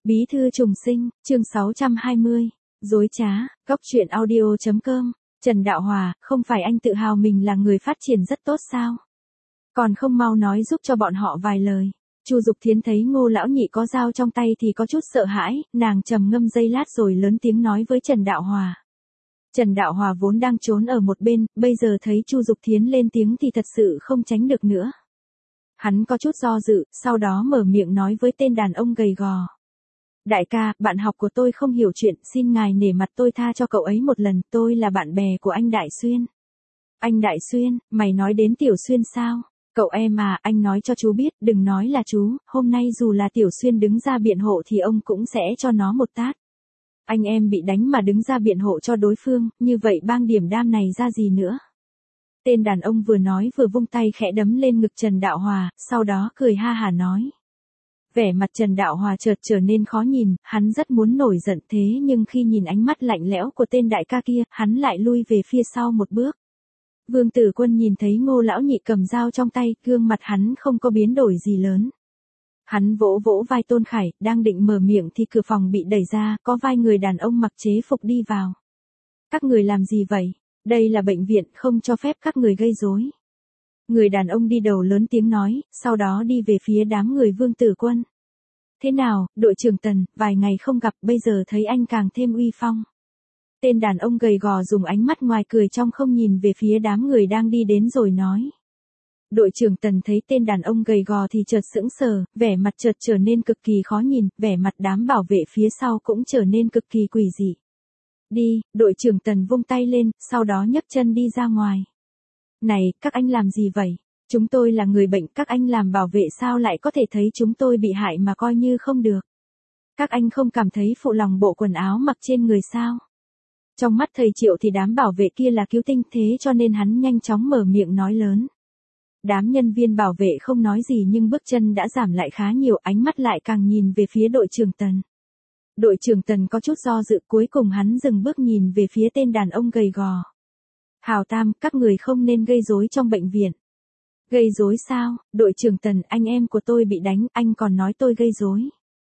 Bí thư trùng sinh, chương 620, dối trá, góc truyện audio.com, Trần Đạo Hòa, không phải anh tự hào mình là người phát triển rất tốt sao? Còn không mau nói giúp cho bọn họ vài lời. Chu Dục Thiến thấy Ngô lão nhị có dao trong tay thì có chút sợ hãi, nàng trầm ngâm giây lát rồi lớn tiếng nói với Trần Đạo Hòa. Trần Đạo Hòa vốn đang trốn ở một bên, bây giờ thấy Chu Dục Thiến lên tiếng thì thật sự không tránh được nữa. Hắn có chút do dự, sau đó mở miệng nói với tên đàn ông gầy gò. Đại ca, bạn học của tôi không hiểu chuyện, xin ngài nể mặt tôi tha cho cậu ấy một lần, tôi là bạn bè của anh Đại Xuyên. Anh Đại Xuyên, mày nói đến Tiểu Xuyên sao? Cậu em à, anh nói cho chú biết, đừng nói là chú, hôm nay dù là Tiểu Xuyên đứng ra biện hộ thì ông cũng sẽ cho nó một tát. Anh em bị đánh mà đứng ra biện hộ cho đối phương, như vậy bang điểm đam này ra gì nữa? Tên đàn ông vừa nói vừa vung tay khẽ đấm lên ngực Trần Đạo Hòa, sau đó cười ha hả nói. Vẻ mặt Trần Đạo Hòa chợt trở nên khó nhìn, hắn rất muốn nổi giận thế nhưng khi nhìn ánh mắt lạnh lẽo của tên đại ca kia, hắn lại lui về phía sau một bước. Vương Tử Quân nhìn thấy Ngô lão nhị cầm dao trong tay, gương mặt hắn không có biến đổi gì lớn. Hắn vỗ vỗ vai Tôn Khải, đang định mở miệng thì cửa phòng bị đẩy ra, có vài người đàn ông mặc chế phục đi vào. Các người làm gì vậy? Đây là bệnh viện, không cho phép các người gây rối. Người đàn ông đi đầu lớn tiếng nói, sau đó đi về phía đám người Vương Tử Quân. Thế nào, đội trưởng Tần, vài ngày không gặp, bây giờ thấy anh càng thêm uy phong. Tên đàn ông gầy gò dùng ánh mắt ngoài cười trong không nhìn về phía đám người đang đi đến rồi nói. Đội trưởng Tần thấy tên đàn ông gầy gò thì chợt sững sờ, vẻ mặt chợt trở nên cực kỳ khó nhìn, vẻ mặt đám bảo vệ phía sau cũng trở nên cực kỳ quỷ dị. Đi, đội trưởng Tần vung tay lên, sau đó nhấc chân đi ra ngoài. Này, các anh làm gì vậy? Chúng tôi là người bệnh, các anh làm bảo vệ sao lại có thể thấy chúng tôi bị hại mà coi như không được? Các anh không cảm thấy phụ lòng bộ quần áo mặc trên người sao? Trong mắt thầy Triệu thì đám bảo vệ kia là cứu tinh thế cho nên hắn nhanh chóng mở miệng nói lớn. Đám nhân viên bảo vệ không nói gì nhưng bước chân đã giảm lại khá nhiều, ánh mắt lại càng nhìn về phía đội trưởng Tần. Đội trưởng Tần có chút do dự, cuối cùng hắn dừng bước nhìn về phía tên đàn ông gầy gò. Hào Tam, các người không nên gây rối trong bệnh viện. Gây rối sao? Đội trưởng Tần, anh em của tôi bị đánh, anh còn nói tôi gây rối.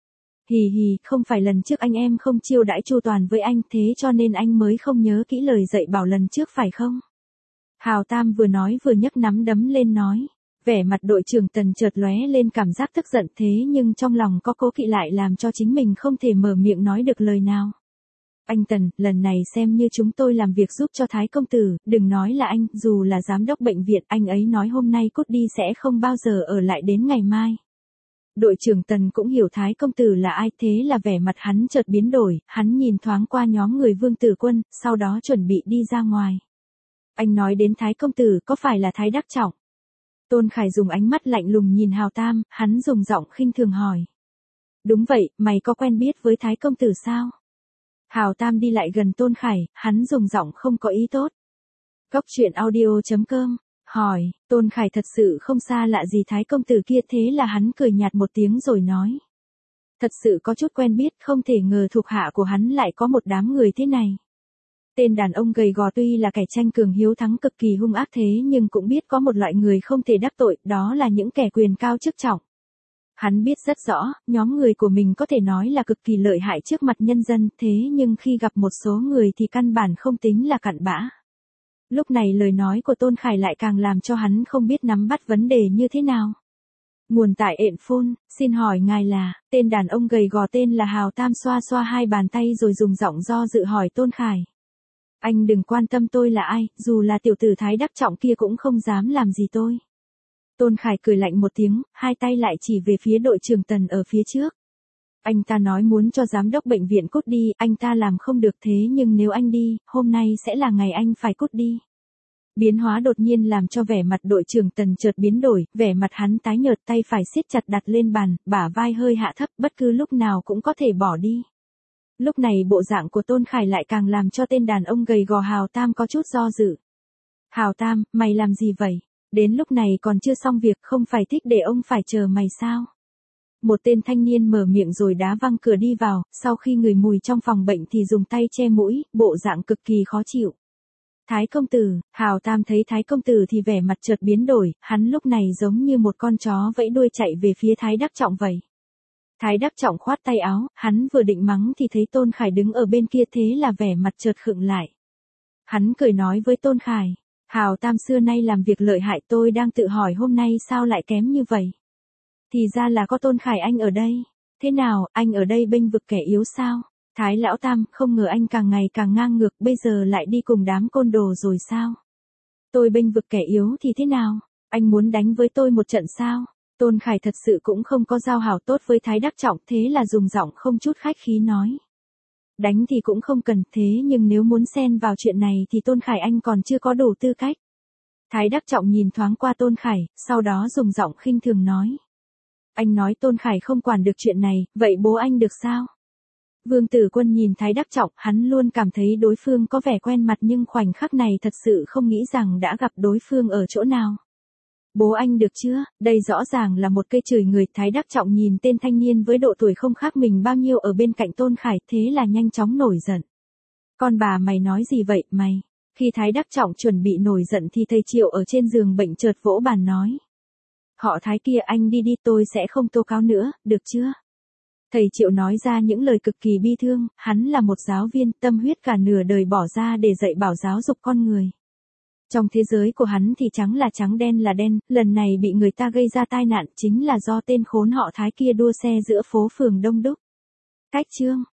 Hì hì, không phải lần trước anh em không chiêu đãi chu toàn với anh thế cho nên anh mới không nhớ kỹ lời dạy bảo lần trước phải không? Hào Tam vừa nói vừa nhấc nắm đấm lên nói. Vẻ mặt đội trưởng Tần chợt lóe lên cảm giác tức giận thế nhưng trong lòng có cố kỵ lại làm cho chính mình không thể mở miệng nói được lời nào. Anh Tần, lần này xem như chúng tôi làm việc giúp cho Thái công tử, đừng nói là anh, dù là giám đốc bệnh viện, anh ấy nói hôm nay cút đi sẽ không bao giờ ở lại đến ngày mai. Đội trưởng Tần cũng hiểu Thái công tử là ai thế là vẻ mặt hắn chợt biến đổi, hắn nhìn thoáng qua nhóm người Vương Tử Quân, sau đó chuẩn bị đi ra ngoài. Anh nói đến Thái công tử có phải là Thái Đắc Trọng? Tôn Khải dùng ánh mắt lạnh lùng nhìn Hào Tam, hắn dùng giọng khinh thường hỏi. Đúng vậy, mày có quen biết với Thái công tử sao? Hào Tam đi lại gần Tôn Khải, hắn dùng giọng không có ý tốt. Góc truyện audio.com, hỏi, Tôn Khải thật sự không xa lạ gì Thái công tử kia thế là hắn cười nhạt một tiếng rồi nói. Thật sự có chút quen biết, không thể ngờ thuộc hạ của hắn lại có một đám người thế này. Tên đàn ông gầy gò tuy là kẻ tranh cường hiếu thắng cực kỳ hung ác thế nhưng cũng biết có một loại người không thể đắc tội, đó là những kẻ quyền cao chức trọng. Hắn biết rất rõ, nhóm người của mình có thể nói là cực kỳ lợi hại trước mặt nhân dân, thế nhưng khi gặp một số người thì căn bản không tính là cặn bã. Lúc này lời nói của Tôn Khải lại càng làm cho hắn không biết nắm bắt vấn đề như thế nào. Nguồn tại ện phôn, xin hỏi ngài là, tên đàn ông gầy gò tên là Hào Tam xoa xoa hai bàn tay rồi dùng giọng do dự hỏi Tôn Khải. Anh đừng quan tâm tôi là ai, dù là tiểu tử Thái Đắc Trọng kia cũng không dám làm gì tôi. Tôn Khải cười lạnh một tiếng, hai tay lại chỉ về phía đội trưởng Tần ở phía trước. Anh ta nói muốn cho giám đốc bệnh viện cút đi, anh ta làm không được thế nhưng nếu anh đi, hôm nay sẽ là ngày anh phải cút đi. Biến hóa đột nhiên làm cho vẻ mặt đội trưởng Tần chợt biến đổi, vẻ mặt hắn tái nhợt tay phải siết chặt đặt lên bàn, bả vai hơi hạ thấp bất cứ lúc nào cũng có thể bỏ đi. Lúc này bộ dạng của Tôn Khải lại càng làm cho tên đàn ông gầy gò Hào Tam có chút do dự. Hào Tam, mày làm gì vậy? Đến lúc này còn chưa xong việc không phải thích để ông phải chờ mày sao? Một tên thanh niên mở miệng rồi đá văng cửa đi vào, sau khi ngửi mùi trong phòng bệnh thì dùng tay che mũi, bộ dạng cực kỳ khó chịu. Thái công tử, Hào Tam thấy Thái công tử thì vẻ mặt chợt biến đổi, hắn lúc này giống như một con chó vẫy đuôi chạy về phía Thái Đắc Trọng vậy. Thái Đắc Trọng khoát tay áo, hắn vừa định mắng thì thấy Tôn Khải đứng ở bên kia, thế là vẻ mặt chợt khựng lại. Hắn cười nói với Tôn Khải, Hào Tam xưa nay làm việc lợi hại, tôi đang tự hỏi hôm nay sao lại kém như vậy. Thì ra là có Tôn Khải anh ở đây. Thế nào, anh ở đây bênh vực kẻ yếu sao? Thái Lão Tam, không ngờ anh càng ngày càng ngang ngược, bây giờ lại đi cùng đám côn đồ rồi sao? Tôi bênh vực kẻ yếu thì thế nào? Anh muốn đánh với tôi một trận sao? Tôn Khải thật sự cũng không có giao hảo tốt với Thái Đắc Trọng, thế là dùng giọng không chút khách khí nói. Đánh thì cũng không cần, thế nhưng nếu muốn xen vào chuyện này thì Tôn Khải anh còn chưa có đủ tư cách. Thái Đắc Trọng nhìn thoáng qua Tôn Khải, sau đó dùng giọng khinh thường nói. Anh nói Tôn Khải không quản được chuyện này, vậy bố anh được sao? Vương Tử Quân nhìn Thái Đắc Trọng, hắn luôn cảm thấy đối phương có vẻ quen mặt nhưng khoảnh khắc này thật sự không nghĩ rằng đã gặp đối phương ở chỗ nào. Bố anh được chưa? Đây rõ ràng là một cây chửi người. Thái Đắc Trọng nhìn tên thanh niên với độ tuổi không khác mình bao nhiêu ở bên cạnh Tôn Khải, thế là nhanh chóng nổi giận. Con bà mày nói gì vậy, mày? Khi Thái Đắc Trọng chuẩn bị nổi giận thì thầy Triệu ở trên giường bệnh chợt vỗ bàn nói. Họ Thái kia, anh đi đi, tôi sẽ không tố cáo nữa, được chưa? Thầy Triệu nói ra những lời cực kỳ bi thương, hắn là một giáo viên, tâm huyết cả nửa đời bỏ ra để dạy bảo giáo dục con người. Trong thế giới của hắn thì trắng là trắng, đen là đen, lần này bị người ta gây ra tai nạn chính là do tên khốn họ Thái kia đua xe giữa phố phường đông đúc. Cách chương